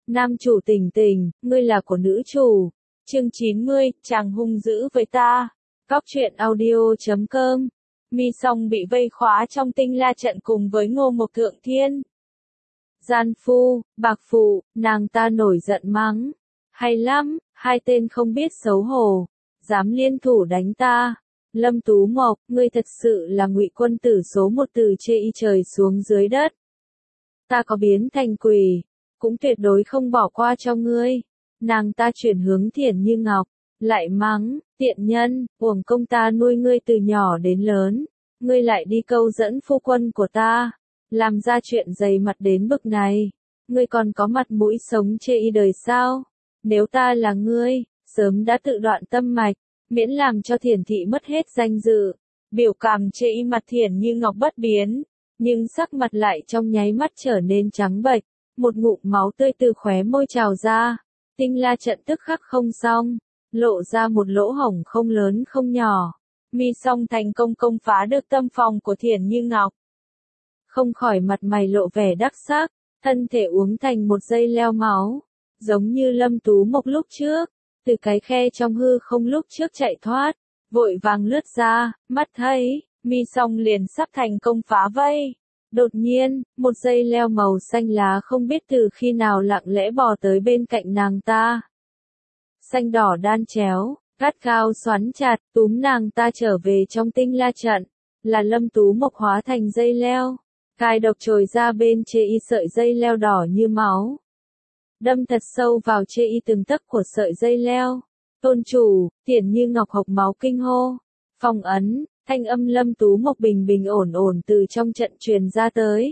Nam chủ Tình Tình, ngươi là của nữ chủ. Chương 90, chàng hung dữ với ta. Góc truyện audio.com. Mi Song bị vây khóa trong Tinh La trận cùng với Ngô Mộc Thượng Thiên. Gian phu, bạc phụ, nàng ta nổi giận mắng. Hay lắm, hai tên không biết xấu hổ, dám liên thủ đánh ta. Lâm Tú Mộc, ngươi thật sự là ngụy quân tử số một, từ chê y trời xuống dưới đất. Ta có biến thành quỷ, cũng tuyệt đối không bỏ qua cho ngươi. Nàng ta chuyển hướng Thiển Như Ngọc, lại mắng, tiện nhân, uổng công ta nuôi ngươi từ nhỏ đến lớn, ngươi lại đi câu dẫn phu quân của ta, làm ra chuyện dày mặt đến bực này, ngươi còn có mặt mũi sống chê y đời sao? Nếu ta là ngươi, sớm đã tự đoạn tâm mạch, miễn làm cho Thiển thị mất hết danh dự. Biểu cảm chê y mặt Thiển Như Ngọc bất biến, nhưng sắc mặt lại trong nháy mắt trở nên trắng bệch, một ngụm máu tươi từ khóe môi trào ra. Tinh La trận tức khắc không xong, lộ ra một lỗ hổng không lớn không nhỏ. Mi Song thành công công phá được tâm phòng của Thiển Như Ngọc. Không khỏi mặt mày lộ vẻ đắc sắc, thân thể uống thành một dây leo máu, giống như Lâm Tú Mộc lúc trước, từ cái khe trong hư không lúc trước chạy thoát, vội vàng lướt ra, mắt thấy, Mi Song liền sắp thành công phá vây. Đột nhiên, một dây leo màu xanh lá không biết từ khi nào lặng lẽ bò tới bên cạnh nàng ta. Xanh đỏ đan chéo, gắt gao xoắn chặt, túm nàng ta trở về trong Tinh La trận, là Lâm Tú Mộc hóa thành dây leo, gai độc trồi ra bên chê y sợi dây leo đỏ như máu. Đâm thật sâu vào chê y từng tấc của sợi dây leo. Tôn chủ, Thiển Như Ngọc hộc máu kinh hô. Phong ấn, thanh âm Lâm Tú Mộc bình bình ổn ổn từ trong trận truyền ra tới.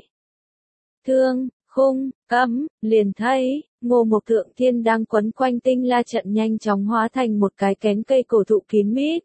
Thương, khung, cấm, liền thấy, Ngô Mộc Thượng Thiên đang quấn quanh Tinh La trận nhanh chóng hóa thành một cái kén cây cổ thụ kín mít.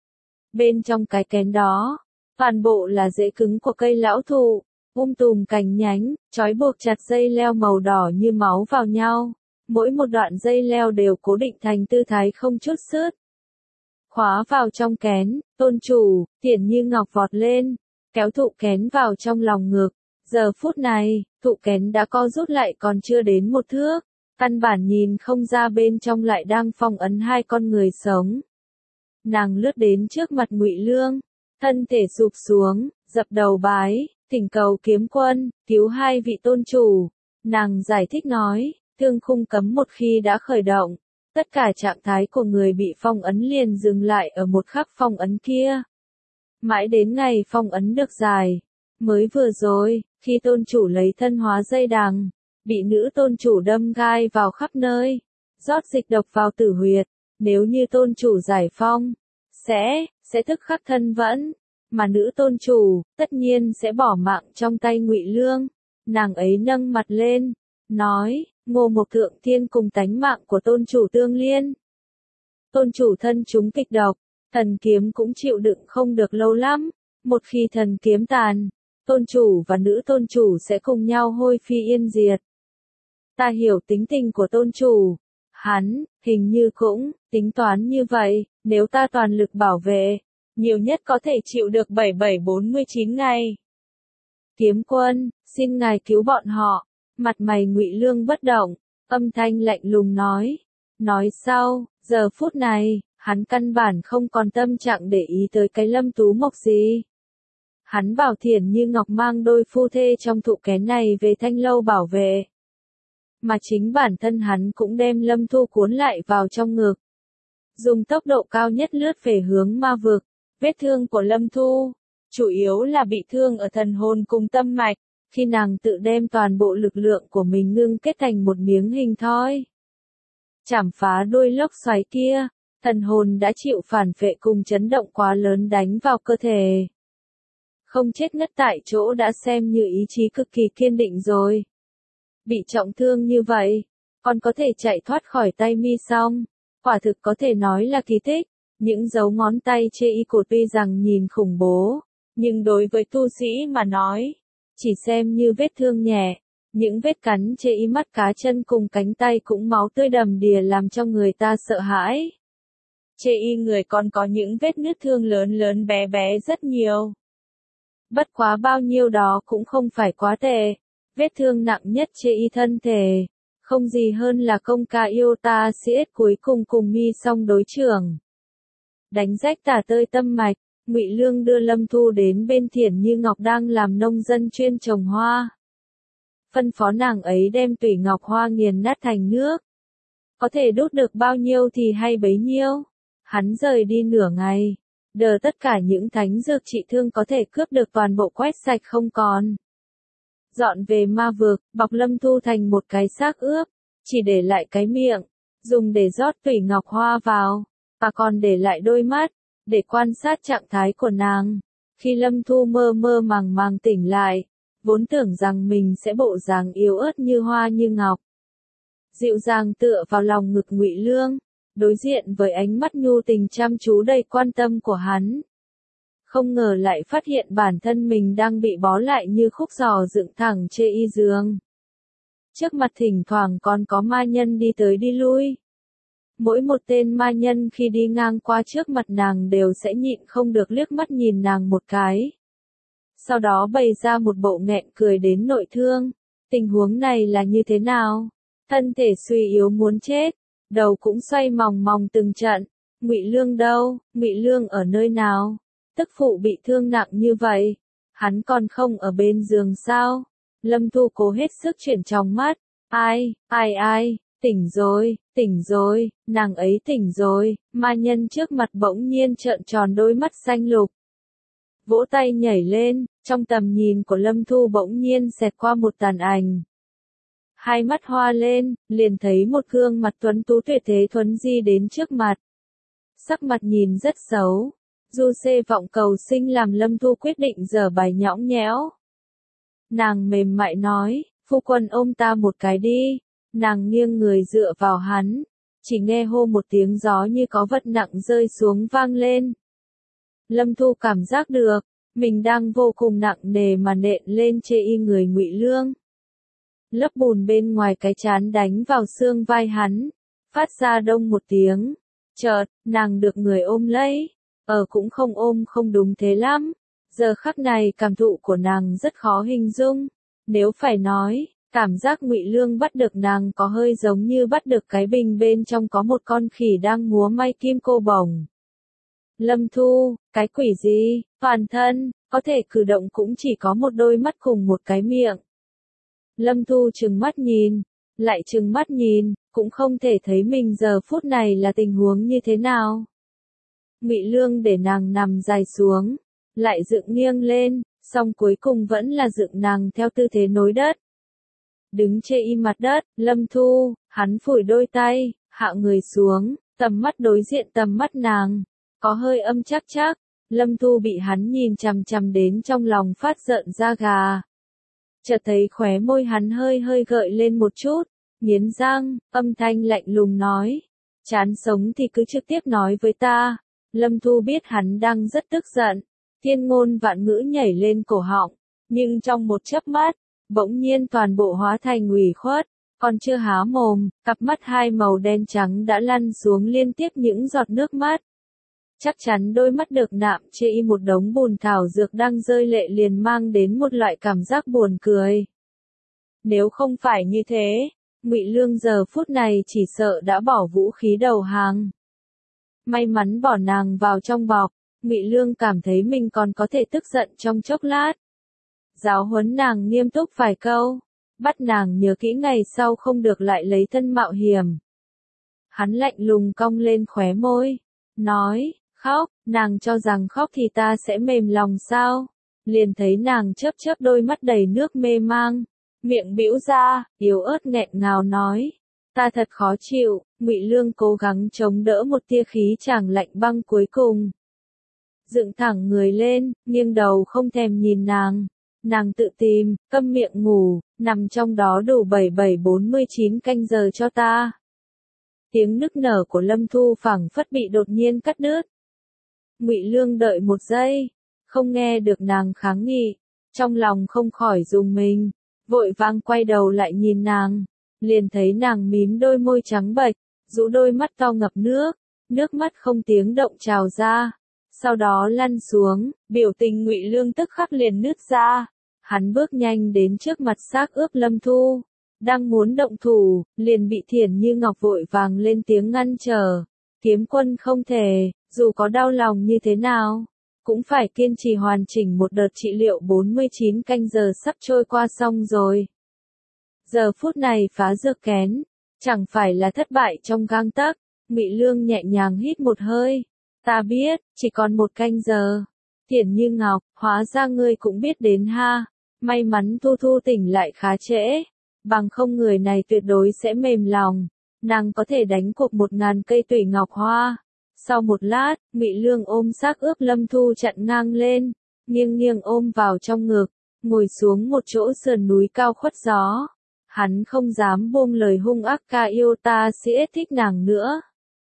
Bên trong cái kén đó, toàn bộ là rễ cứng của cây lão thụ, tùm cành nhánh, trói buộc chặt dây leo màu đỏ như máu vào nhau. Mỗi một đoạn dây leo đều cố định thành tư thái không chút xước. Khóa vào trong kén, tôn chủ, Thiển Như Ngọc vọt lên, kéo thụ kén vào trong lòng ngực. Giờ phút này, thụ kén đã co rút lại còn chưa đến một thước, căn bản nhìn không ra bên trong lại đang phong ấn hai con người sống. Nàng lướt đến trước mặt Ngụy Lương, thân thể sụp xuống, dập đầu bái, thỉnh cầu Kiếm Quân cứu hai vị tôn chủ. Nàng giải thích nói, thương khung cấm một khi đã khởi động, tất cả trạng thái của người bị phong ấn liền dừng lại ở một khắc phong ấn kia. Mãi đến ngày phong ấn được giải, mới vừa rồi, khi tôn chủ lấy thân hóa dây đằng, bị nữ tôn chủ đâm gai vào khắp nơi, rót dịch độc vào tử huyệt, nếu như tôn chủ giải phong, sẽ tức khắc thân vẫn, mà nữ tôn chủ, tất nhiên sẽ bỏ mạng trong tay Ngụy Lương. Nàng ấy nâng mặt lên, nói, Ngô Mộc Thượng Thiên cùng tánh mạng của tôn chủ tương liên. Tôn chủ thân chúng kịch độc, thần kiếm cũng chịu đựng không được lâu lắm, một khi thần kiếm tàn, tôn chủ và nữ tôn chủ sẽ cùng nhau hôi phi yên diệt. Ta hiểu tính tình của tôn chủ, hắn, hình như cũng, tính toán như vậy, nếu ta toàn lực bảo vệ, nhiều nhất có thể chịu được 7749 ngày. Kiếm Quân, xin ngài cứu bọn họ. Mặt mày Ngụy Lương bất động, âm thanh lạnh lùng nói. Nói sau, giờ phút này, hắn căn bản không còn tâm trạng để ý tới cái Lâm Tú Mộc gì. Hắn bảo Thiển Như Ngọc mang đôi phu thê trong thụ kén này về Thanh Lâu bảo vệ. Mà chính bản thân hắn cũng đem Lâm Thu cuốn lại vào trong ngực. Dùng tốc độ cao nhất lướt về hướng ma vực. Vết thương của Lâm Thu, chủ yếu là bị thương ở thần hồn cùng tâm mạch, khi nàng tự đem toàn bộ lực lượng của mình ngưng kết thành một miếng hình thoi. Chảm phá đuôi lốc xoáy kia, thần hồn đã chịu phản phệ cùng chấn động quá lớn đánh vào cơ thể. Không chết ngất tại chỗ đã xem như ý chí cực kỳ kiên định rồi. Bị trọng thương như vậy, còn có thể chạy thoát khỏi tay Mi Song, quả thực có thể nói là kỳ tích. Những dấu ngón tay chê y cột tuy rằng nhìn khủng bố, nhưng đối với tu sĩ mà nói, chỉ xem như vết thương nhẹ. Những vết cắn chê y mắt cá chân cùng cánh tay cũng máu tươi đầm đìa làm cho người ta sợ hãi. Chê y người còn có những vết nứt thương lớn lớn bé bé rất nhiều. Bất quá bao nhiêu đó cũng không phải quá tệ. Vết thương nặng nhất chê y thân thể, Không gì hơn là công ca yêu ta CS cuối cùng cùng Mi Song đối trưởng. Đánh rách tả tơi tâm mạch, Ngụy Lương đưa Lâm Thu đến bên Thiển Như Ngọc đang làm nông dân chuyên trồng hoa. Phân phó nàng ấy đem tủy ngọc hoa nghiền nát thành nước. Có thể đốt được bao nhiêu thì hay bấy nhiêu. Hắn rời đi nửa ngày. Đờ tất cả những thánh dược trị thương có thể cướp được toàn bộ quét sạch không còn. Dọn về ma vực, bọc Lâm Thu thành một cái xác ướp. Chỉ để lại cái miệng. Dùng để rót tủy ngọc hoa vào. Và còn để lại đôi mắt. Để quan sát trạng thái của nàng. Khi Lâm Thu mơ mơ màng màng tỉnh lại. Vốn tưởng rằng mình sẽ bộ dáng yếu ớt như hoa như ngọc. Dịu dàng tựa vào lòng ngực Ngụy Lương, đối diện với ánh mắt nhu tình chăm chú đầy quan tâm của hắn. Không ngờ lại phát hiện bản thân mình đang bị bó lại như khúc giò dựng thẳng chê y giường. Trước mặt thỉnh thoảng còn có ma nhân đi tới đi lui. Mỗi một tên ma nhân khi đi ngang qua trước mặt nàng đều sẽ nhịn không được liếc mắt nhìn nàng một cái. Sau đó bày ra một bộ nghẹn cười đến nội thương. Tình huống này là như thế nào? Thân thể suy yếu muốn chết, đầu cũng xoay mòng mòng từng trận. Ngụy Lương đâu? Ngụy Lương ở nơi nào? Tức phụ bị thương nặng như vậy, hắn còn không ở bên giường sao? Lâm Thu cố hết sức chuyển tròng mắt. Ai, tỉnh rồi, nàng ấy tỉnh rồi. Ma nhân trước mặt bỗng nhiên trợn tròn đôi mắt xanh lục. Vỗ tay nhảy lên, trong tầm nhìn của Lâm Thu bỗng nhiên xẹt qua một tàn ảnh. Hai mắt hoa lên, liền thấy một gương mặt tuấn tú tuyệt thế thuấn di đến trước mặt. Sắc mặt nhìn rất xấu. Du xê vọng cầu sinh làm Lâm Thu quyết định giở bài nhõng nhẽo. Nàng mềm mại nói, phu quân ôm ta một cái đi. Nàng nghiêng người dựa vào hắn. Chỉ nghe hô một tiếng gió như có vật nặng rơi xuống vang lên. Lâm Thu cảm giác được, mình đang vô cùng nặng nề mà nện lên chê y người Ngụy Lương. Lớp bùn bên ngoài cái trán đánh vào xương vai hắn, phát ra đông một tiếng. Chợt, nàng được người ôm lấy. Cũng không ôm không đúng thế lắm. Giờ khắc này cảm thụ của nàng rất khó hình dung. Nếu phải nói, cảm giác Ngụy Lương bắt được nàng có hơi giống như bắt được cái bình bên trong có một con khỉ đang múa may kim cô bổng. Lâm Thu, cái quỷ gì? Toàn thân, có thể cử động cũng chỉ có một đôi mắt cùng một cái miệng. Lâm Thu trừng mắt nhìn, lại trừng mắt nhìn, cũng không thể thấy mình giờ phút này là tình huống như thế nào. Ngụy Lương để nàng nằm dài xuống, lại dựng nghiêng lên, song cuối cùng vẫn là dựng nàng theo tư thế nối đất. Đứng chê y mặt đất, Lâm Thu, hắn phủi đôi tay, hạ người xuống, tầm mắt đối diện tầm mắt nàng, có hơi âm chắc chắc. Lâm Thu bị hắn nhìn chằm chằm đến trong lòng phát giận da gà. Chợt thấy khóe môi hắn hơi hơi gợi lên một chút, nghiến răng, âm thanh lạnh lùng nói. Chán sống thì cứ trực tiếp nói với ta. Lâm Thu biết hắn đang rất tức giận, thiên ngôn vạn ngữ nhảy lên cổ họng, nhưng trong một chớp mắt, bỗng nhiên toàn bộ hóa thành ủy khuất, còn chưa há mồm, cặp mắt hai màu đen trắng đã lăn xuống liên tiếp những giọt nước mắt. Chắc chắn đôi mắt được nạm chê y một đống bùn thảo dược đang rơi lệ liền mang đến một loại cảm giác buồn cười. Nếu không phải như thế, Ngụy Lương giờ phút này chỉ sợ đã bỏ vũ khí đầu hàng. May mắn bỏ nàng vào trong bọc, Ngụy Lương cảm thấy mình còn có thể tức giận trong chốc lát. Giáo huấn nàng nghiêm túc vài câu, bắt nàng nhớ kỹ ngày sau không được lại lấy thân mạo hiểm. Hắn lạnh lùng cong lên khóe môi, nói, khóc, nàng cho rằng khóc thì ta sẽ mềm lòng sao? Liền thấy nàng chớp chớp đôi mắt đầy nước mê mang, miệng bĩu ra, yếu ớt nghẹn ngào nói, ta thật khó chịu. Ngụy Lương cố gắng chống đỡ một tia khí chàng lạnh băng cuối cùng. Dựng thẳng người lên, nghiêng đầu không thèm nhìn nàng. Nàng tự tìm, câm miệng ngủ, nằm trong đó đủ 77-49 canh giờ cho ta. Tiếng nức nở của Lâm Thu phảng phất bị đột nhiên cắt đứt. Ngụy Lương đợi một giây, không nghe được nàng kháng nghị, trong lòng không khỏi rùng mình, vội vàng quay đầu lại nhìn nàng, liền thấy nàng mím đôi môi trắng bệch, rũ đôi mắt to ngập nước mắt không tiếng động trào ra, sau đó lăn xuống, biểu tình Ngụy Lương tức khắc liền nứt ra. Hắn bước nhanh đến trước mặt xác ướp Lâm Thu, Đang muốn động thủ, liền bị Thiển Như Ngọc vội vàng lên tiếng ngăn trở. Kiếm quân không thể, dù có đau lòng như thế nào, cũng phải kiên trì hoàn chỉnh một đợt trị liệu. 49 canh giờ sắp trôi qua xong rồi. Giờ phút này phá dược kén, chẳng phải là thất bại trong gang tấc. Ngụy Lương nhẹ nhàng hít một hơi. Ta biết, chỉ còn một canh giờ. Thiển Như Ngọc, hóa ra ngươi cũng biết đến ha. May mắn Thu Thu tỉnh lại khá trễ. Bằng không người này tuyệt đối sẽ mềm lòng. Nàng có thể đánh cuộc 1000 cây tủy ngọc hoa. Sau một lát, Ngụy Lương ôm xác ướp Lâm Thu chặn ngang lên, nghiêng nghiêng ôm vào trong ngực, ngồi xuống một chỗ sườn núi cao khuất gió. Hắn không dám buông lời hung ác ca yêu ta sẽ thích nàng nữa.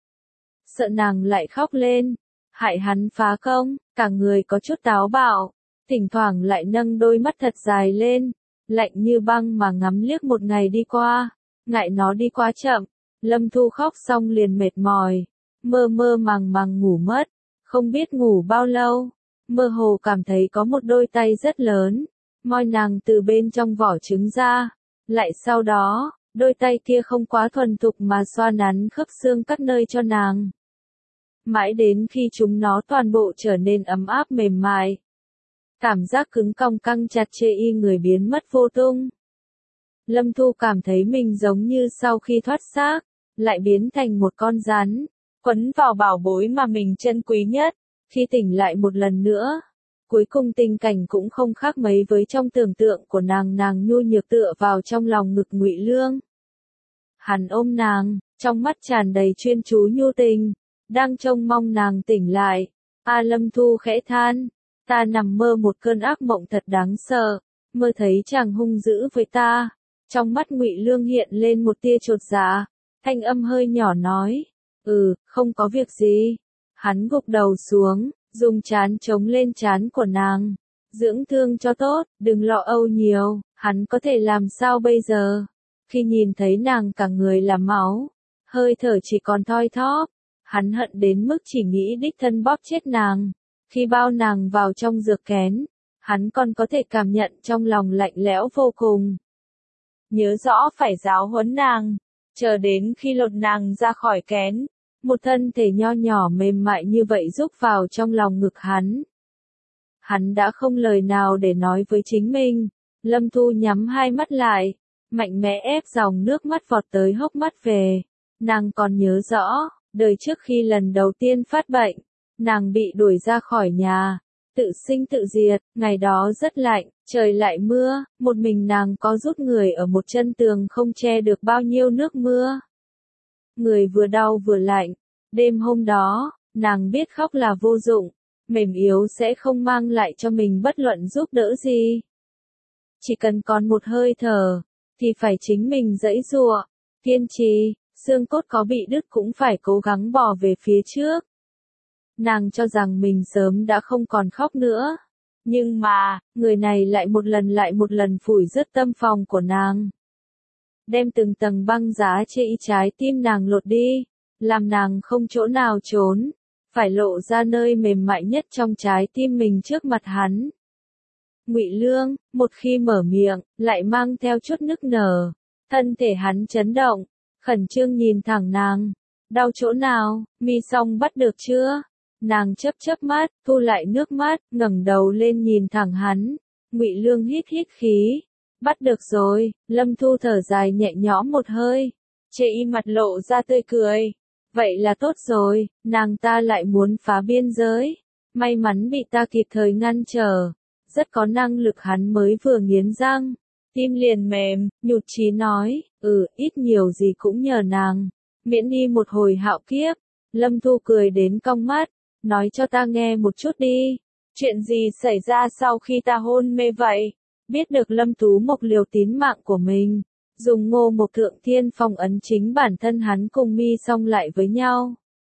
Sợ nàng lại khóc lên, hại hắn phá công, cả người có chút táo bạo, thỉnh thoảng lại nâng đôi mắt thật dài lên, lạnh như băng mà ngắm liếc một ngày đi qua, ngại nó đi quá chậm. Lâm Thu khóc xong liền mệt mỏi, mơ mơ màng màng ngủ mất, không biết ngủ bao lâu, mơ hồ cảm thấy có một đôi tay rất lớn, moi nàng từ bên trong vỏ trứng ra, lại sau đó, đôi tay kia không quá thuần thục mà xoa nắn khớp xương các nơi cho nàng. Mãi đến khi chúng nó toàn bộ trở nên ấm áp mềm mại. Cảm giác cứng cong căng chặt chê y người biến mất vô tung. Lâm Thu cảm thấy mình giống như sau khi thoát xác, lại biến thành một con rắn, quấn vào bảo bối mà mình trân quý nhất. Khi tỉnh lại một lần nữa, cuối cùng tình cảnh cũng không khác mấy với trong tưởng tượng của nàng. Nàng nhu nhược tựa vào trong lòng ngực Ngụy Lương. Hắn ôm nàng, trong mắt tràn đầy chuyên chú nhu tình, đang trông mong nàng tỉnh lại. A Lâm Thu khẽ than, ta nằm mơ một cơn ác mộng thật đáng sợ, mơ thấy chàng hung dữ với ta. Trong mắt Ngụy Lương hiện lên một tia chột dạ, thanh âm hơi nhỏ nói, không có việc gì. Hắn gục đầu xuống, dùng trán chống lên trán của nàng, dưỡng thương cho tốt, đừng lo âu nhiều, hắn có thể làm sao bây giờ? Khi nhìn thấy nàng cả người là máu, hơi thở chỉ còn thoi thóp, hắn hận đến mức chỉ nghĩ đích thân bóp chết nàng. Khi bao nàng vào trong dược kén, hắn còn có thể cảm nhận trong lòng lạnh lẽo vô cùng. Nhớ rõ phải giáo huấn nàng, chờ đến khi lột nàng ra khỏi kén, một thân thể nho nhỏ mềm mại như vậy rúc vào trong lòng ngực hắn. Hắn đã không lời nào để nói với chính mình. Lâm Thu nhắm hai mắt lại, mạnh mẽ ép dòng nước mắt vọt tới hốc mắt về. Nàng còn nhớ rõ, đời trước khi lần đầu tiên phát bệnh, nàng bị đuổi ra khỏi nhà, tự sinh tự diệt. Ngày đó rất lạnh, trời lại mưa, một mình nàng có rút người ở một chân tường không che được bao nhiêu nước mưa. Người vừa đau vừa lạnh. Đêm hôm đó, nàng biết khóc là vô dụng, mềm yếu sẽ không mang lại cho mình bất luận giúp đỡ gì. Chỉ cần còn một hơi thở, thì phải chính mình giãy giụa, kiên trì, xương cốt có bị đứt cũng phải cố gắng bò về phía trước. Nàng cho rằng mình sớm đã không còn khóc nữa. Nhưng mà, người này lại một lần phủi rứt tâm phòng của nàng. Đem từng tầng băng giá chê y trái tim nàng lột đi, làm nàng không chỗ nào trốn, phải lộ ra nơi mềm mại nhất trong trái tim mình trước mặt hắn. Ngụy Lương, một khi mở miệng, lại mang theo chút nức nở, thân thể hắn chấn động, khẩn trương nhìn thẳng nàng. Đau chỗ nào, mi xong bắt được chưa? Nàng chớp chớp mắt, thu lại nước mắt, ngẩng đầu lên nhìn thẳng hắn. Ngụy Lương hít hít khí. Bắt được rồi. Lâm Thu thở dài nhẹ nhõm một hơi. Chê y mặt lộ ra tươi cười. Vậy là tốt rồi, nàng ta lại muốn phá biên giới. May mắn bị ta kịp thời ngăn trở. Rất có năng lực. Hắn mới vừa nghiến răng, tim liền mềm, nhụt chí nói, ít nhiều gì cũng nhờ nàng, miễn đi một hồi hạo kiếp. Lâm Thu cười đến cong mắt, nói cho ta nghe một chút đi, chuyện gì xảy ra sau khi ta hôn mê vậy? Biết được Lâm Tú Mộc liều tín mạng của mình, dùng Ngô Mộc Thượng Thiên phong ấn chính bản thân hắn cùng Mi Song lại với nhau.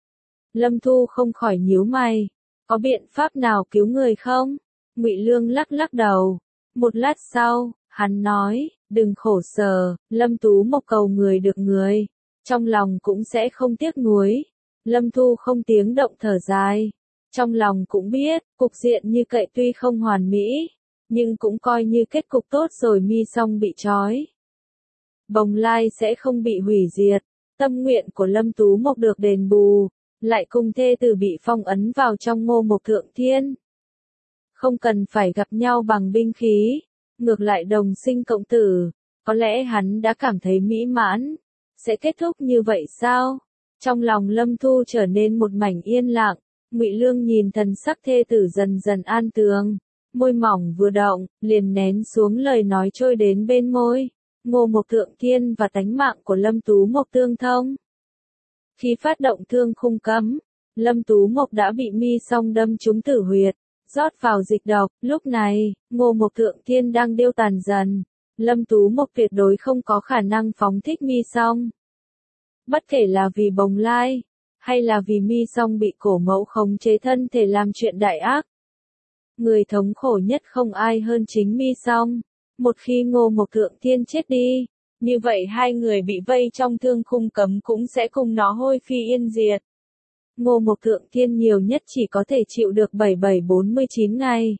Lâm Thu không khỏi nhíu mày, có biện pháp nào cứu người không? Ngụy Lương lắc lắc đầu. Một lát sau, hắn nói, đừng khổ sở, Lâm Tú Mộc cầu người được người, trong lòng cũng sẽ không tiếc nuối. Lâm Thu không tiếng động thở dài, trong lòng cũng biết, cục diện như cậy tuy không hoàn mỹ, nhưng cũng coi như kết cục tốt rồi. Mi Song bị trói Bồng Lai sẽ không bị hủy diệt, tâm nguyện của Lâm Tú Mộc được đền bù, lại cùng thê tử bị phong ấn vào trong Ngô Mộc Thượng Thiên. Không cần phải gặp nhau bằng binh khí, ngược lại đồng sinh cộng tử, có lẽ hắn đã cảm thấy mỹ mãn. Sẽ kết thúc như vậy sao? Trong lòng Lâm Thu trở nên một mảnh yên lặng, Ngụy Lương nhìn thần sắc thê tử dần dần an tường, môi mỏng vừa động, liền nén xuống lời nói trôi đến bên môi. Ngô Mộc Thượng Thiên và tánh mạng của Lâm Tú Mộc tương thông. Khi phát động thương khung cấm, Lâm Tú Mộc đã bị Mi Song đâm trúng tử huyệt, rót vào dịch độc. Lúc này, Ngô Mộc Thượng Thiên đang điêu tàn dần. Lâm Tú Mộc tuyệt đối không có khả năng phóng thích Mi Song. Bất kể là vì Bồng Lai, hay là vì Mi Song bị cổ mẫu khống chế thân thể làm chuyện đại ác. Người thống khổ nhất không ai hơn chính Mi Song. Một khi Ngô Mộc Thượng Thiên chết đi, như vậy hai người bị vây trong thương khung cấm cũng sẽ cùng nó hôi phi yên diệt. Ngô Mộc Thượng Thiên nhiều nhất chỉ có thể chịu được 7749 ngày.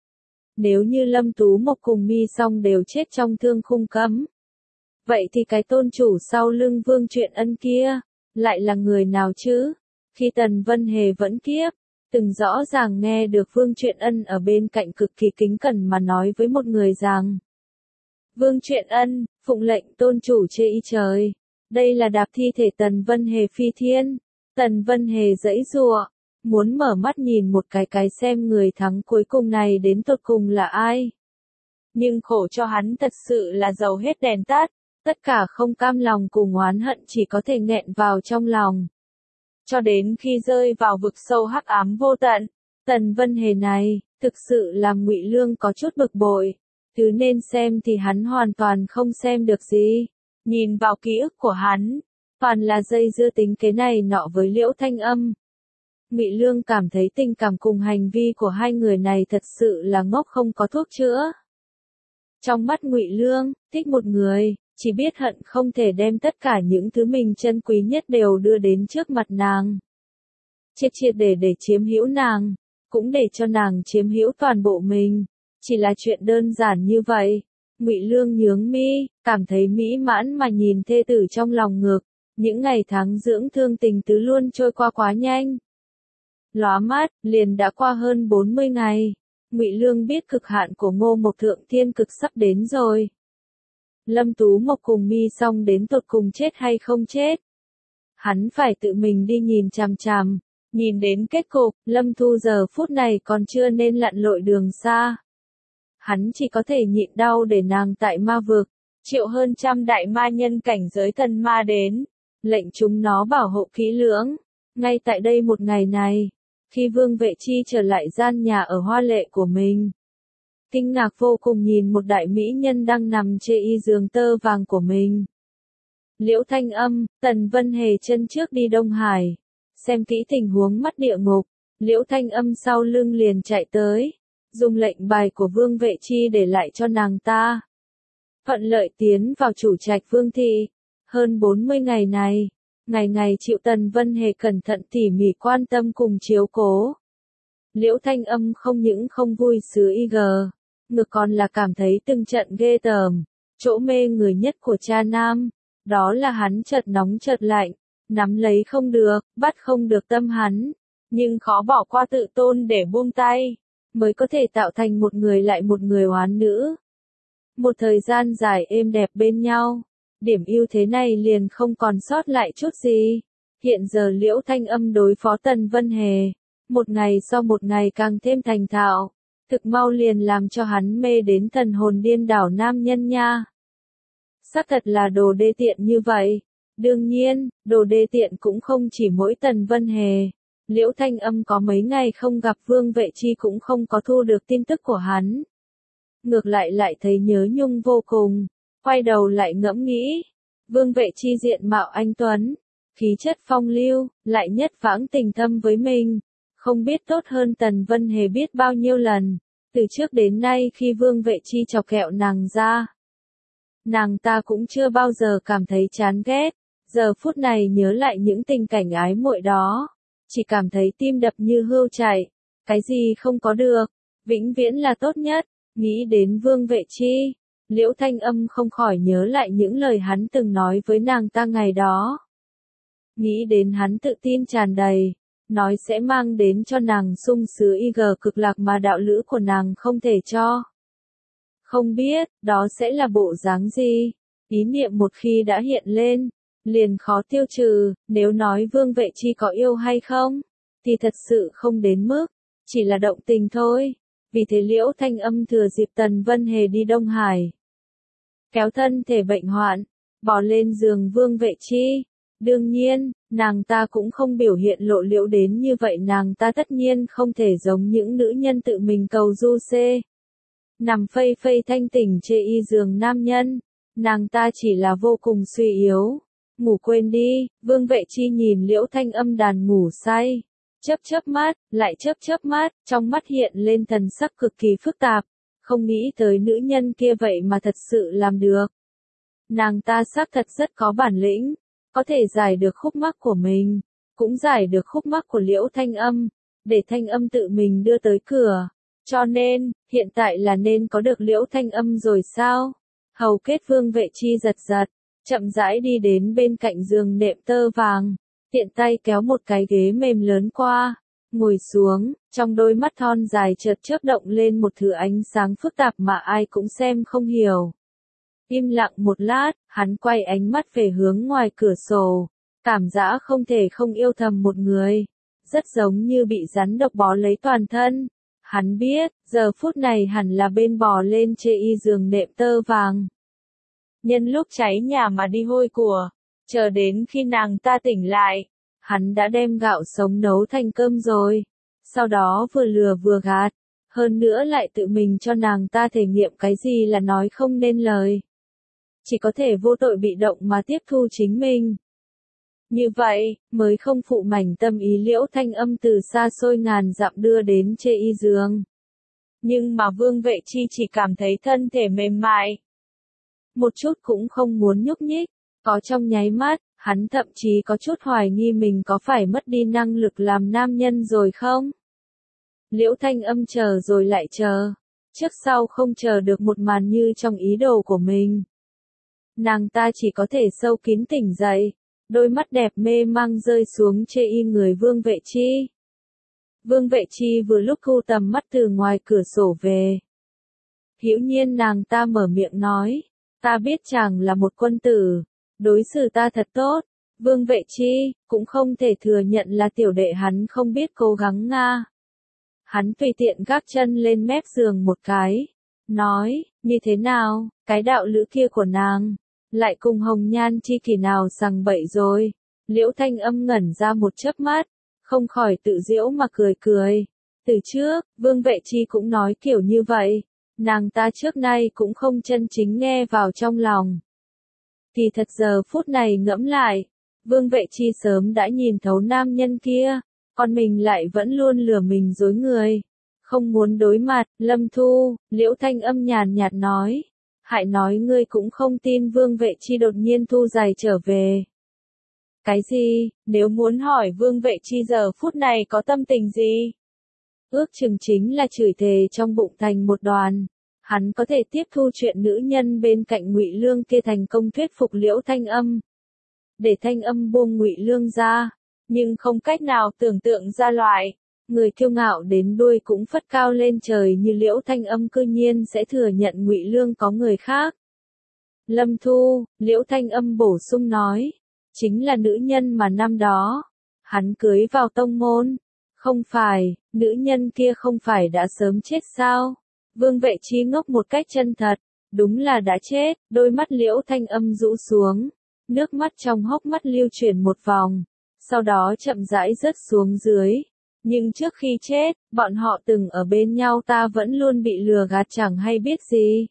Nếu như Lâm Tú Mộc cùng Mi Song đều chết trong thương khung cấm, vậy thì cái tôn chủ sau lưng Vương Truyện Ân kia, lại là người nào chứ? Khi Tần Vân Hề vẫn kiếp, từng rõ ràng nghe được Vương Truyện Ân ở bên cạnh cực kỳ kính cẩn mà nói với một người rằng: Vương Truyện Ân, phụng lệnh tôn chủ chê y trời. Đây là đạp thi thể Tần Vân Hề phi thiên. Tần Vân Hề giãy giụa, muốn mở mắt nhìn một cái xem người thắng cuối cùng này đến tột cùng là ai. Nhưng khổ cho hắn thật sự là dầu hết đèn tắt, tất cả không cam lòng cùng oán hận chỉ có thể nghẹn vào trong lòng. Cho đến khi rơi vào vực sâu hắc ám vô tận, Tần Vân Hề này, thực sự làm Ngụy Lương có chút bực bội. Thứ nên xem thì hắn hoàn toàn không xem được gì. Nhìn vào ký ức của hắn, toàn là dây dưa tính kế này nọ với Liễu Thanh Âm. Ngụy Lương cảm thấy tình cảm cùng hành vi của hai người này thật sự là ngốc không có thuốc chữa. Trong mắt Ngụy Lương, thích một người, chỉ biết hận không thể đem tất cả những thứ mình trân quý nhất đều đưa đến trước mặt nàng. Triệt triệt để chiếm hữu nàng, cũng để cho nàng chiếm hữu toàn bộ mình. Chỉ là chuyện đơn giản như vậy. Ngụy Lương nhướng mi, cảm thấy mỹ mãn mà nhìn thê tử trong lòng ngực. Những ngày tháng dưỡng thương tình tứ luôn trôi qua quá nhanh. Lóa mắt, liền đã qua hơn 40 ngày. Ngụy Lương biết cực hạn của Ngô Mộc Thượng Thiên cực sắp đến rồi. Lâm Tú Mộc cùng Mi Song đến tột cùng chết hay không chết. Hắn phải tự mình đi nhìn chằm chằm. Nhìn đến kết cục, Lâm Thu giờ phút này còn chưa nên lặn lội đường xa. Hắn chỉ có thể nhịn đau để nàng tại ma vực, triệu hơn trăm đại ma nhân cảnh giới thần ma đến, lệnh chúng nó bảo hộ kỹ lưỡng. Ngay tại đây một ngày này, khi Vương Vệ Chi trở lại gian nhà ở hoa lệ của mình, kinh ngạc vô cùng nhìn một đại mỹ nhân đang nằm trên y giường tơ vàng của mình. Liễu Thanh Âm, Tần Vân Hề chân trước đi Đông Hải, xem kỹ tình huống mắt địa ngục, Liễu Thanh Âm sau lưng liền chạy tới. Dùng lệnh bài của Vương Vệ Chi để lại cho nàng ta. Thuận lợi tiến vào chủ trạch Vương thị. Hơn 40 ngày này, ngày ngày chịu Tần Vân Hề cẩn thận tỉ mỉ quan tâm cùng chiếu cố. Liễu Thanh Âm không những không vui xứ y gờ, ngược còn là cảm thấy từng trận ghê tởm. Chỗ mê người nhất của cha nam, đó là hắn chợt nóng chợt lạnh, nắm lấy không được, bắt không được tâm hắn, nhưng khó bỏ qua tự tôn để buông tay. Mới có thể tạo thành một người lại một người oán nữ. Một thời gian dài êm đẹp bên nhau, điểm ưu thế này liền không còn sót lại chút gì. Hiện giờ Liễu Thanh Âm đối phó Tần Vân Hề, một ngày sau một ngày càng thêm thành thạo, thực mau liền làm cho hắn mê đến thần hồn điên đảo nam nhân nha. Xác thật là đồ đê tiện như vậy. Đương nhiên, đồ đê tiện cũng không chỉ mỗi Tần Vân Hề. Liễu Thanh Âm có mấy ngày không gặp Vương Vệ Chi cũng không có thu được tin tức của hắn. Ngược lại thấy nhớ nhung vô cùng, quay đầu lại ngẫm nghĩ. Vương Vệ Chi diện mạo anh tuấn, khí chất phong lưu, lại nhất vãng tình thâm với mình. Không biết tốt hơn Tần Vân Hề biết bao nhiêu lần, từ trước đến nay khi Vương Vệ Chi chọc kẹo nàng ra. Nàng ta cũng chưa bao giờ cảm thấy chán ghét, giờ phút này nhớ lại những tình cảnh ái muội đó. Chỉ cảm thấy tim đập như hươu chạy, cái gì không có được, vĩnh viễn là tốt nhất. Nghĩ đến Vương Vệ Chi, Liễu Thanh Âm không khỏi nhớ lại những lời hắn từng nói với nàng ta ngày đó. Nghĩ đến hắn tự tin tràn đầy, nói sẽ mang đến cho nàng sung sướng cực lạc mà đạo lữ của nàng không thể cho. Không biết, đó sẽ là bộ dáng gì? Ý niệm một khi đã hiện lên, liền khó tiêu trừ, nếu nói Vương Vệ Chi có yêu hay không, thì thật sự không đến mức, chỉ là động tình thôi. Vì thế Liễu Thanh Âm thừa dịp Tần Vân Hề đi Đông Hải, kéo thân thể bệnh hoạn, bỏ lên giường Vương Vệ Chi. Đương nhiên, nàng ta cũng không biểu hiện lộ liễu đến như vậy, nàng ta tất nhiên không thể giống những nữ nhân tự mình cầu du xê. Nằm phây phây thanh tỉnh chê y giường nam nhân, nàng ta chỉ là vô cùng suy yếu. Ngủ quên đi, Vương Vệ Chi nhìn Liễu Thanh Âm đàn ngủ say. Chớp chớp mắt, lại chớp chớp mắt, trong mắt hiện lên thần sắc cực kỳ phức tạp. Không nghĩ tới nữ nhân kia vậy mà thật sự làm được. Nàng ta xác thật rất có bản lĩnh, có thể giải được khúc mắc của mình, cũng giải được khúc mắc của Liễu Thanh Âm, để Thanh Âm tự mình đưa tới cửa. Cho nên, hiện tại là nên có được Liễu Thanh Âm rồi sao? Hầu kết Vương Vệ Chi giật giật, chậm rãi đi đến bên cạnh giường nệm tơ vàng, tiện tay kéo một cái ghế mềm lớn qua, ngồi xuống, trong đôi mắt thon dài chợt chớp động lên một thứ ánh sáng phức tạp mà ai cũng xem không hiểu. Im lặng một lát, hắn quay ánh mắt về hướng ngoài cửa sổ, cảm giác không thể không yêu thầm một người, rất giống như bị rắn độc bó lấy toàn thân. Hắn biết, giờ phút này hẳn là bên bò lên chê y giường nệm tơ vàng. Nhân lúc cháy nhà mà đi hôi của, chờ đến khi nàng ta tỉnh lại, hắn đã đem gạo sống nấu thành cơm rồi, sau đó vừa lừa vừa gạt, hơn nữa lại tự mình cho nàng ta thể nghiệm cái gì là nói không nên lời. Chỉ có thể vô tội bị động mà tiếp thu chính mình. Như vậy, mới không phụ mảnh tâm ý Liễu Thanh Âm từ xa xôi ngàn dặm đưa đến chê y giường. Nhưng mà Vương Vệ Chi chỉ cảm thấy thân thể mềm mại. Một chút cũng không muốn nhúc nhích, có trong nháy mắt, hắn thậm chí có chút hoài nghi mình có phải mất đi năng lực làm nam nhân rồi không? Liễu Thanh Âm chờ rồi lại chờ, trước sau không chờ được một màn như trong ý đồ của mình. Nàng ta chỉ có thể sâu kín tỉnh dậy, đôi mắt đẹp mê mang rơi xuống chê y người Vương Vệ Chi. Vương Vệ Chi vừa lúc thu tầm mắt từ ngoài cửa sổ về. Hữu nhiên nàng ta mở miệng nói, ta biết chàng là một quân tử, đối xử ta thật tốt. Vương Vệ Chi cũng không thể thừa nhận là tiểu đệ hắn không biết cố gắng nga. Hắn tùy tiện gác chân lên mép giường một cái, nói, như thế nào, cái đạo lữ kia của nàng, lại cùng hồng nhan chi kỷ nào sằng bậy rồi. Liễu Thanh Âm ngẩn ra một chớp mắt, không khỏi tự giễu mà cười cười. Từ trước, Vương Vệ Chi cũng nói kiểu như vậy, nàng ta trước nay cũng không chân chính nghe vào trong lòng. Thì thật giờ phút này ngẫm lại, Vương Vệ Chi sớm đã nhìn thấu nam nhân kia, còn mình lại vẫn luôn lừa mình dối người. Không muốn đối mặt, Lâm Thu, Liễu Thanh Âm nhàn nhạt nói. Hại nói ngươi cũng không tin Vương Vệ Chi đột nhiên thu giày trở về. Cái gì, nếu muốn hỏi Vương Vệ Chi giờ phút này có tâm tình gì? Ước chừng chính là chửi thề trong bụng thành một đoàn. Hắn có thể tiếp thu chuyện nữ nhân bên cạnh Ngụy Lương kia thành công thuyết phục Liễu Thanh Âm. Để Thanh Âm buông Ngụy Lương ra, nhưng không cách nào tưởng tượng ra loại người kiêu ngạo đến đuôi cũng phất cao lên trời như Liễu Thanh Âm cư nhiên sẽ thừa nhận Ngụy Lương có người khác. Lâm Thu, Liễu Thanh Âm bổ sung nói, chính là nữ nhân mà năm đó hắn cưới vào tông môn. Không phải, nữ nhân kia không phải đã sớm chết sao? Vương Vệ Chi ngốc một cách chân thật, đúng là đã chết. Đôi mắt Liễu Thanh Âm rũ xuống, nước mắt trong hốc mắt lưu chuyển một vòng, sau đó chậm rãi rớt xuống dưới. Nhưng trước khi chết, bọn họ từng ở bên nhau, ta vẫn luôn bị lừa gạt chẳng hay biết gì.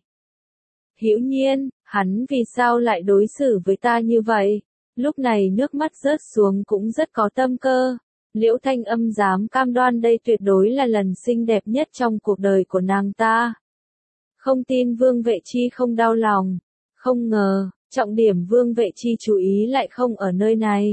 Hữu nhiên, hắn vì sao lại đối xử với ta như vậy? Lúc này nước mắt rớt xuống cũng rất có tâm cơ. Liễu Thanh Âm dám cam đoan đây tuyệt đối là lần xinh đẹp nhất trong cuộc đời của nàng ta. Không tin Vương Vệ Chi không đau lòng. Không ngờ, trọng điểm Vương Vệ Chi chú ý lại không ở nơi này.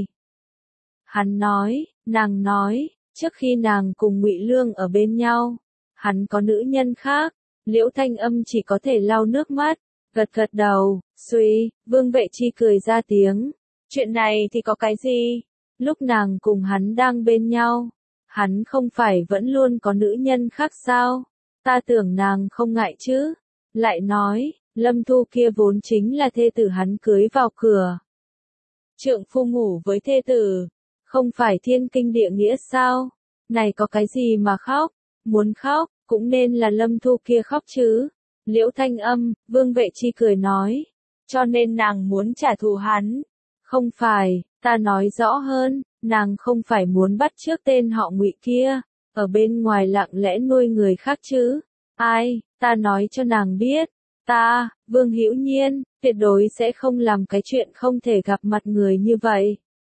Hắn nói, nàng nói, trước khi nàng cùng Ngụy Lương ở bên nhau, hắn có nữ nhân khác. Liễu Thanh Âm chỉ có thể lau nước mắt, Gật gật đầu, suy, Vương Vệ Chi cười ra tiếng. Chuyện này thì có cái gì? Lúc nàng cùng hắn đang bên nhau, hắn không phải vẫn luôn có nữ nhân khác sao? Ta tưởng nàng không ngại chứ. Lại nói, Lâm Thu kia vốn chính là thê tử hắn cưới vào cửa. Trượng phu ngủ với thê tử, không phải thiên kinh địa nghĩa sao? Này có cái gì mà khóc? Muốn khóc, cũng nên là Lâm Thu kia khóc chứ. Liễu Thanh Âm, Vương Vệ Chi cười nói. Cho nên nàng muốn trả thù hắn. Không phải, ta nói rõ hơn, nàng không phải muốn bắt chước tên họ Ngụy kia, ở bên ngoài lặng lẽ nuôi người khác chứ. Ai, ta nói cho nàng biết, ta, Vương Hữu Nhiên, tuyệt đối sẽ không làm cái chuyện không thể gặp mặt người như vậy.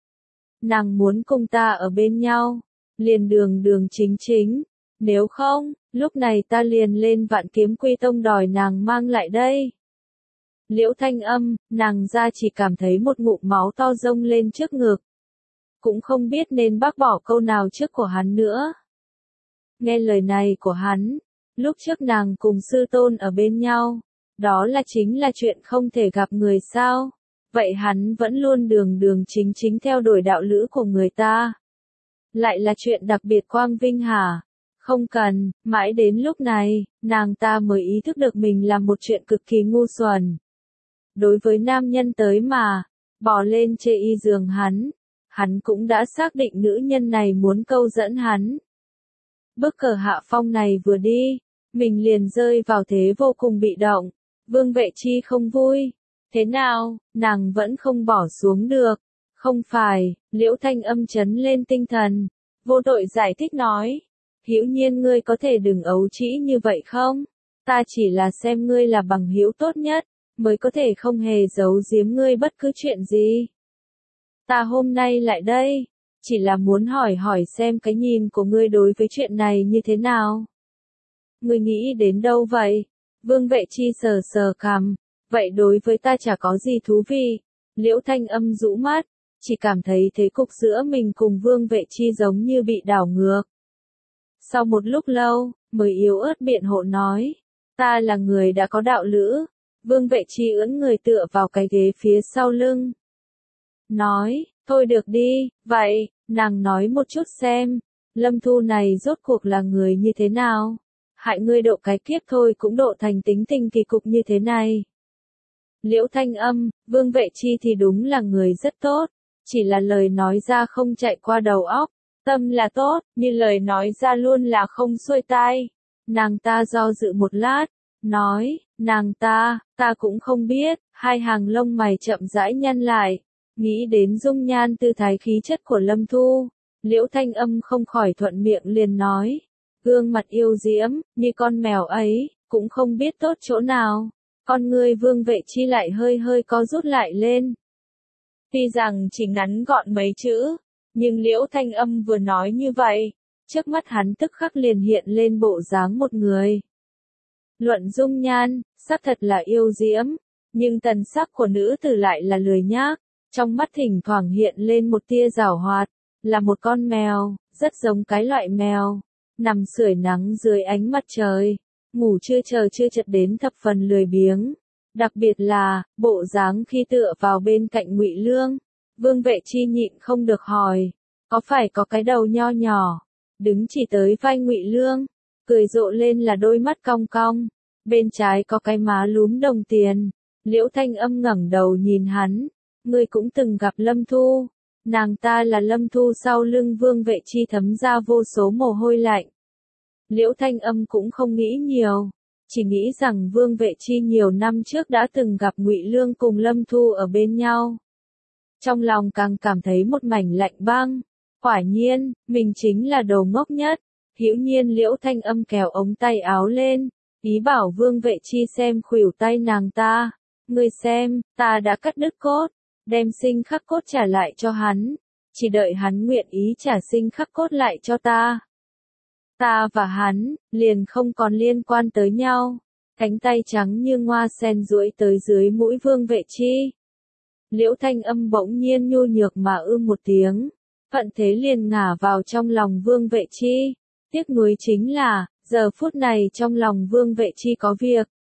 Nàng muốn cùng ta ở bên nhau, liền đường đường chính chính, nếu không, lúc này ta liền lên Vạn Kiếm Quy Tông đòi nàng mang lại đây. Liễu Thanh Âm, nàng ra chỉ cảm thấy một ngụm máu to dông lên trước ngực. Cũng không biết nên bác bỏ câu nào trước của hắn nữa. Nghe lời này của hắn, lúc trước nàng cùng sư tôn ở bên nhau, đó là chính là chuyện không thể gặp người sao. Vậy hắn vẫn luôn đường đường chính chính theo đuổi đạo lữ của người ta. Lại là chuyện đặc biệt quang vinh hả? Không cần, mãi đến lúc này, nàng ta mới ý thức được mình làm một chuyện cực kỳ ngu xuẩn. Đối với nam nhân tới mà, bỏ lên chê y giường hắn cũng đã xác định nữ nhân này muốn câu dẫn hắn. Bước cờ hạ phong này vừa đi, mình liền rơi vào thế vô cùng bị động. Vương Vệ Chi không vui. Thế nào, nàng vẫn không bỏ xuống được. Không phải, Liễu Thanh Âm chấn lên tinh thần. Vô tội giải thích nói. Hữu Nhiên ngươi có thể đừng ấu trĩ như vậy không? Ta chỉ là xem ngươi là bằng hữu tốt nhất, mới có thể không hề giấu giếm ngươi bất cứ chuyện gì. Ta hôm nay lại đây, chỉ là muốn hỏi xem cái nhìn của ngươi đối với chuyện này như thế nào. Ngươi nghĩ đến đâu vậy? Vương Vệ Chi sờ sờ cằm, vậy đối với ta chả có gì thú vị. Liễu Thanh Âm rũ mắt, chỉ cảm thấy thế cục giữa mình cùng Vương Vệ Chi giống như bị đảo ngược. Sau một lúc lâu, mới yếu ớt biện hộ nói, ta là người đã có đạo lữ. Vương Vệ Chi ưỡn người tựa vào cái ghế phía sau lưng. Nói, thôi được đi, vậy, nàng nói một chút xem, Lâm Thu này rốt cuộc là người như thế nào? Hại ngươi độ cái kiếp thôi cũng độ thành tính tình kỳ cục như thế này. Liễu Thanh Âm, Vương Vệ Chi thì đúng là người rất tốt, chỉ là lời nói ra không chạy qua đầu óc, tâm là tốt, nhưng lời nói ra luôn là không xuôi tai. Nàng ta do dự một lát, nói, nàng ta cũng không biết, hai hàng lông mày chậm rãi nhăn lại, nghĩ đến dung nhan tư thái khí chất của Lâm Thu, Liễu Thanh Âm không khỏi thuận miệng liền nói, gương mặt yêu diễm, như con mèo ấy, cũng không biết tốt chỗ nào. Con ngươi Vương Vệ Chi lại hơi hơi co rút lại lên. Tuy rằng chỉ ngắn gọn mấy chữ, nhưng Liễu Thanh Âm vừa nói như vậy, trước mắt hắn tức khắc liền hiện lên bộ dáng một người. Luận dung nhan, sắc thật là yêu diễm, nhưng tần sắc của nữ tử lại là lười nhác, trong mắt thỉnh thoảng hiện lên một tia giảo hoạt, là một con mèo, rất giống cái loại mèo, nằm sưởi nắng dưới ánh mặt trời, ngủ chưa chợt đến thập phần lười biếng. Đặc biệt là, bộ dáng khi tựa vào bên cạnh Ngụy Lương, Vương Vệ Chi nhịn không được hỏi, có phải có cái đầu nho nhỏ, đứng chỉ tới vai Ngụy Lương, cười rộ lên là đôi mắt cong cong, bên trái có cái má lúm đồng tiền. Liễu Thanh Âm ngẩng đầu nhìn hắn, ngươi cũng từng gặp Lâm Thu, nàng ta là Lâm Thu. Sau lưng Vương Vệ Chi thấm ra vô số mồ hôi lạnh. Liễu Thanh Âm cũng không nghĩ nhiều, chỉ nghĩ rằng Vương Vệ Chi nhiều năm trước đã từng gặp Ngụy Lương cùng Lâm Thu ở bên nhau. Trong lòng càng cảm thấy một mảnh lạnh băng, quả nhiên, mình chính là đồ ngốc nhất. Hữu Nhiên Liễu Thanh Âm kéo ống tay áo lên, ý bảo Vương Vệ Chi xem khuỷu tay nàng ta. Ngươi xem, ta đã cắt đứt cốt, đem sinh khắc cốt trả lại cho hắn, chỉ đợi hắn nguyện ý trả sinh khắc cốt lại cho ta. Ta và hắn, liền không còn liên quan tới nhau. Cánh tay trắng như ngoa sen duỗi tới dưới mũi Vương Vệ Chi. Liễu Thanh Âm bỗng nhiên nhu nhược mà một tiếng, phận thế liền ngả vào trong lòng Vương Vệ Chi. Tiếc nuối chính là, giờ phút này trong lòng Vương Vệ Chi có việc,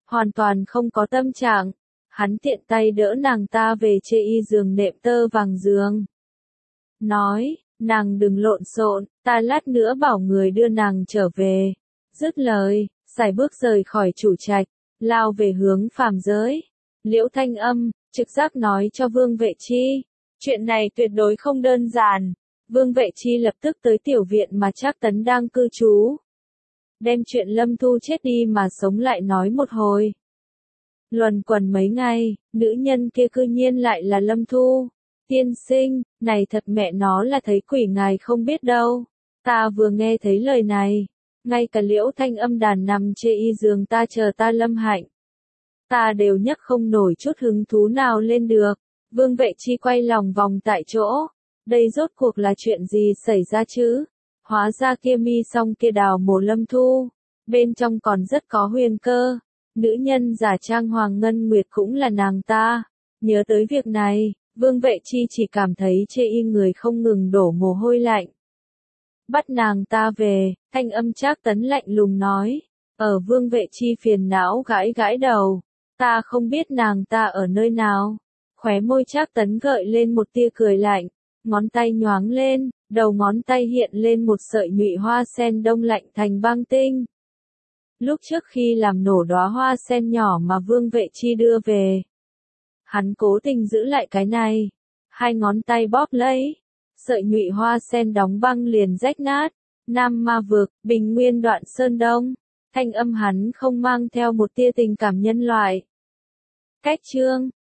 hoàn toàn không có tâm trạng. Hắn tiện tay đỡ nàng ta về chê y giường nệm tơ vàng giường. Nói, nàng đừng lộn xộn, ta lát nữa bảo người đưa nàng trở về. Dứt lời, sải bước rời khỏi chủ trạch, lao về hướng phàm giới. Liễu Thanh Âm, trực giác nói cho Vương Vệ Chi. Chuyện này tuyệt đối không đơn giản. Vương Vệ Chi lập tức tới tiểu viện mà Trác Tấn đang cư trú. Đem chuyện Lâm Thu chết đi mà sống lại nói một hồi. Luẩn quẩn mấy ngày, nữ nhân kia cư nhiên lại là Lâm Thu. Tiên sinh, này thật mẹ nó là thấy quỷ ngài không biết đâu. Ta vừa nghe thấy lời này, ngay cả Liễu Thanh Âm đàn nằm chê y giường ta chờ ta lâm hạnh. Ta đều nhấc không nổi chút hứng thú nào lên được. Vương Vệ Chi quay lòng vòng tại chỗ. Đây rốt cuộc là chuyện gì xảy ra chứ? Hóa ra kia mi song kia đào mồ Lâm Thu. Bên trong còn rất có huyền cơ. Nữ nhân giả trang Hoàng Ngân Nguyệt cũng là nàng ta. Nhớ tới việc này, Vương Vệ Chi chỉ cảm thấy chê y người không ngừng đổ mồ hôi lạnh. Bắt nàng ta về, Thanh Âm Trác Tấn lạnh lùng nói. Ở Vương Vệ Chi phiền não gãi gãi đầu. Ta không biết nàng ta ở nơi nào. Khóe môi Trác Tấn gợi lên một tia cười lạnh. Ngón tay nhoáng lên, đầu ngón tay hiện lên một sợi nhụy hoa sen đông lạnh thành băng tinh. Lúc trước khi làm nổ đóa hoa sen nhỏ mà Vương Vệ Chi đưa về, hắn cố tình giữ lại cái này. Hai ngón tay bóp lấy, sợi nhụy hoa sen đóng băng liền rách nát. Nam Ma Vực, Bình Nguyên Đoạn Sơn Đông. Thanh âm hắn không mang theo một tia tình cảm nhân loại. Cách chương